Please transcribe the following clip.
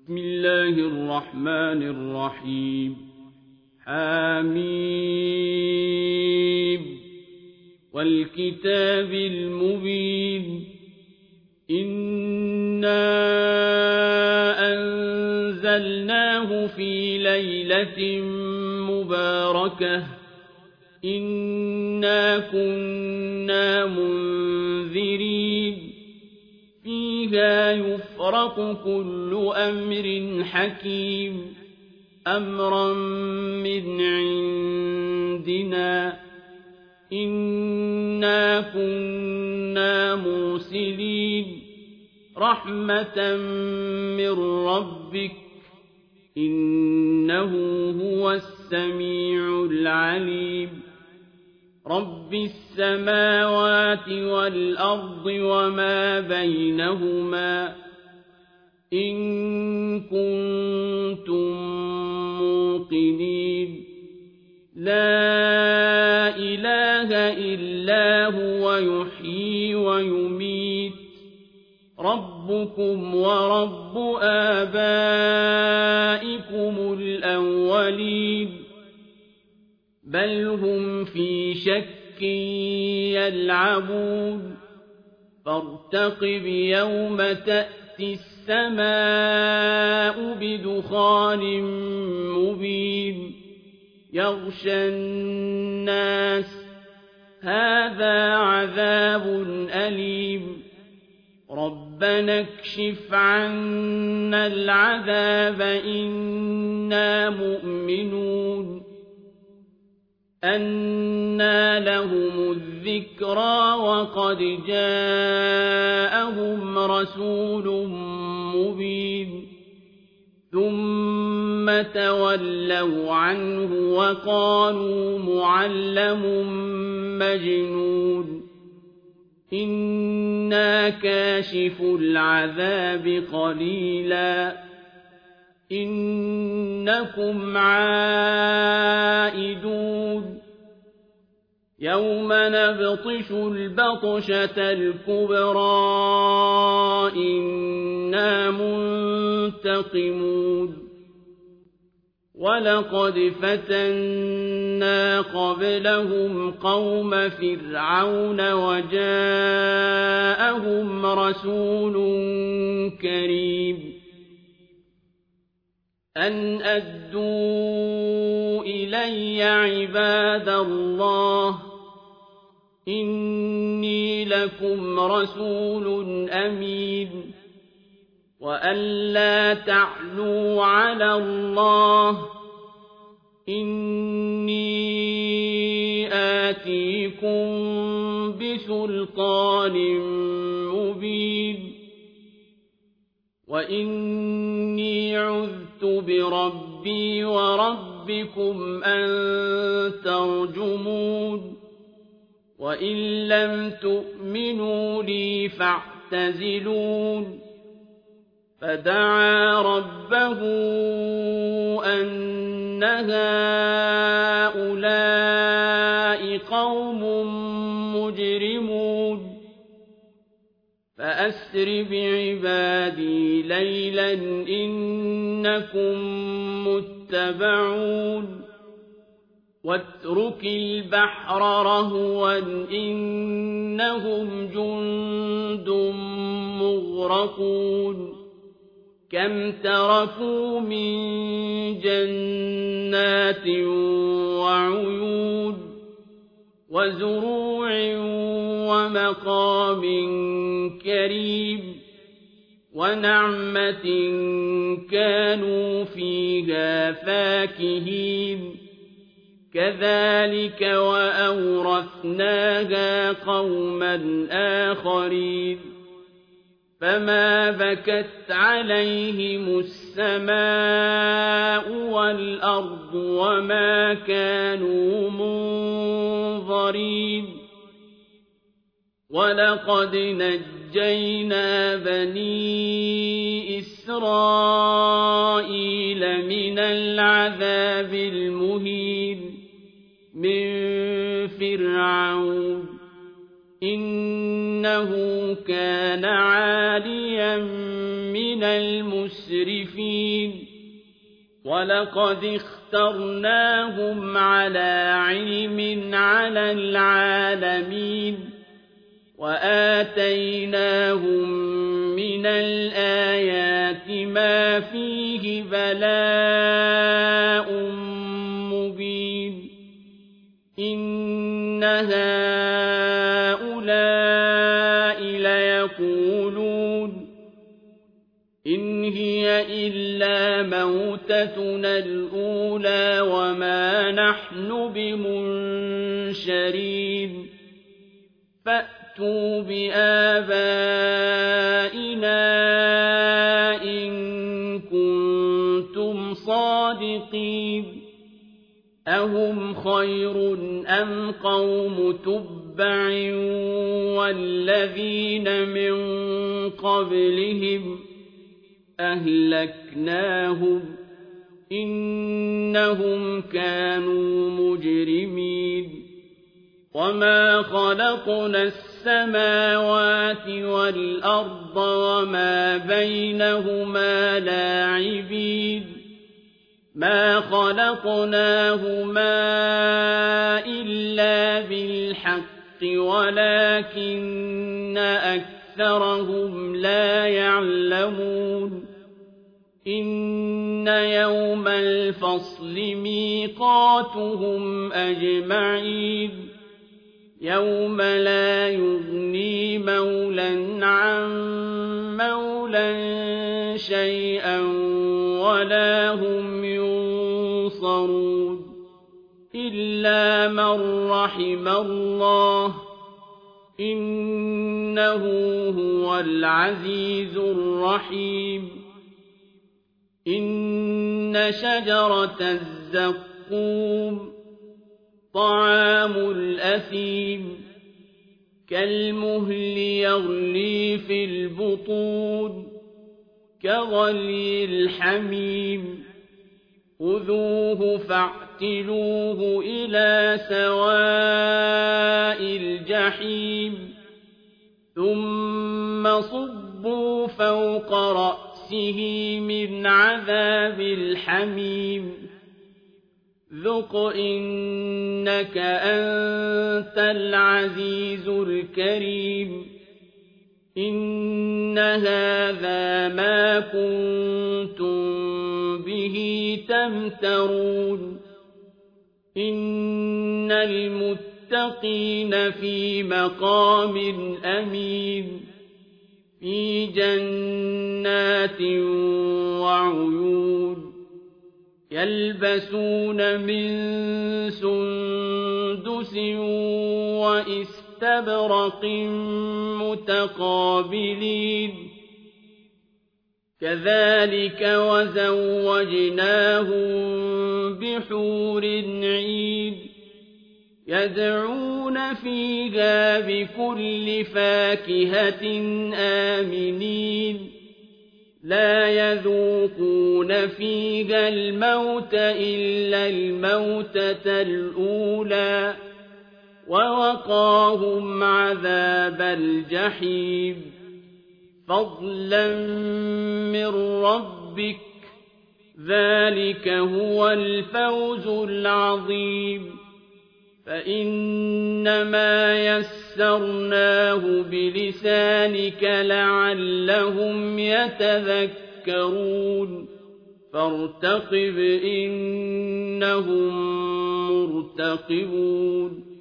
بسم الله الرحمن الرحيم حميم والكتاب المبين إنا أنزلناه في ليلة مباركة إنا كنا منذرين فيها يفرق كل أمر حكيم أمرا من عندنا إنا كنا مرسلين رحمة من ربك إنه هو السميع العليم رب السماوات والأرض وما بينهما إن كنتم موقنين لا إله إلا هو يحيي ويميت ربكم ورب آبائكم الأولين بل هم في شك يلعبون فارتقب يوم تأتي السماء بدخان مبين يغشى الناس هذا عذاب أليم ربنا اكشف عنا العذاب إنا مؤمنون أنى لهم الذكرى وقد جاءهم رسول مبين ثم تولوا عنه وقالوا معلم مجنون إنا كاشف العذاب قليلا إنكم عائدون يوم نبطش البطشة الكبرى إنا منتقمون ولقد فتنا قبلهم قوم فرعون وجاءهم رسول كريم أن أدوا إلي عباد الله إني لكم رسول أمين وأن لا تعلوا على الله إني آتيكم بسلطان مبين وإني عذت بربي وربكم أن ترجمون وإن لم تؤمنوا لي فاعتزلون فدعا ربه أن هؤلاء قوم مجرمون فأسر بعبادي ليلا إنكم متبعون واترك البحر رهوا إنهم جند مغرقون كم تركوا من جنات وعيون وزروع ومقام كريم ونعمة كانوا فيها فاكهين كذلك وأورثناها قوما آخرين فما بكت عليهم السماء والأرض وما كانوا منظرين ولقد نجينا بني إسرائيل من العذاب المهين من فرعون إنه كان عاليا من المسرفين ولقد اخترناهم على علم على العالمين وآتيناهم من الآيات ما فيه بلاء مبين إن هؤلاء ليقولون إن هي إلا موتتنا الأولى وما نحن بمنشرين فأتوا بآبائنا إن كنتم صادقين أهم خير أم قوم تبع والذين من قبلهم أهلكناهم إنهم كانوا مجرمين وما خلقنا السماوات والأرض وما بينهما لاعبين ما خلقناهما إلا بالحق ولكن أكثرهم لا يعلمون إن يوم الفصل ميقاتهم أجمعين يوم لا يغني مولى عن مولى شيئا ولا هم ينصرون إلا من رحم الله إنه هو العزيز الرحيم إن شجرة الزقوم طعام الأثيم كالمهل يغلي في البطون كغلي الحميم خذوه فاعتلوه إلى سواء الجحيم ثم صبوا فوق رأسه من عذاب الحميم ذق إنك أنت العزيز الكريم إن هذا ما كنتم به تمترون إن المتقين في مقام أمين في جنات وعيون يلبسون من سندس وإستبرق متقابلين كذلك وزوجناهم بحور عين يدعون فيها بكل فاكهة آمنين لا يذوقون فيها الموت إلا الموتة الأولى ووقاهم عذاب الجحيم فضلا من ربك ذلك هو الفوز العظيم فإنما يسرناه بلسانك لعلهم يتذكرون فارتقب إنهم مرتقبون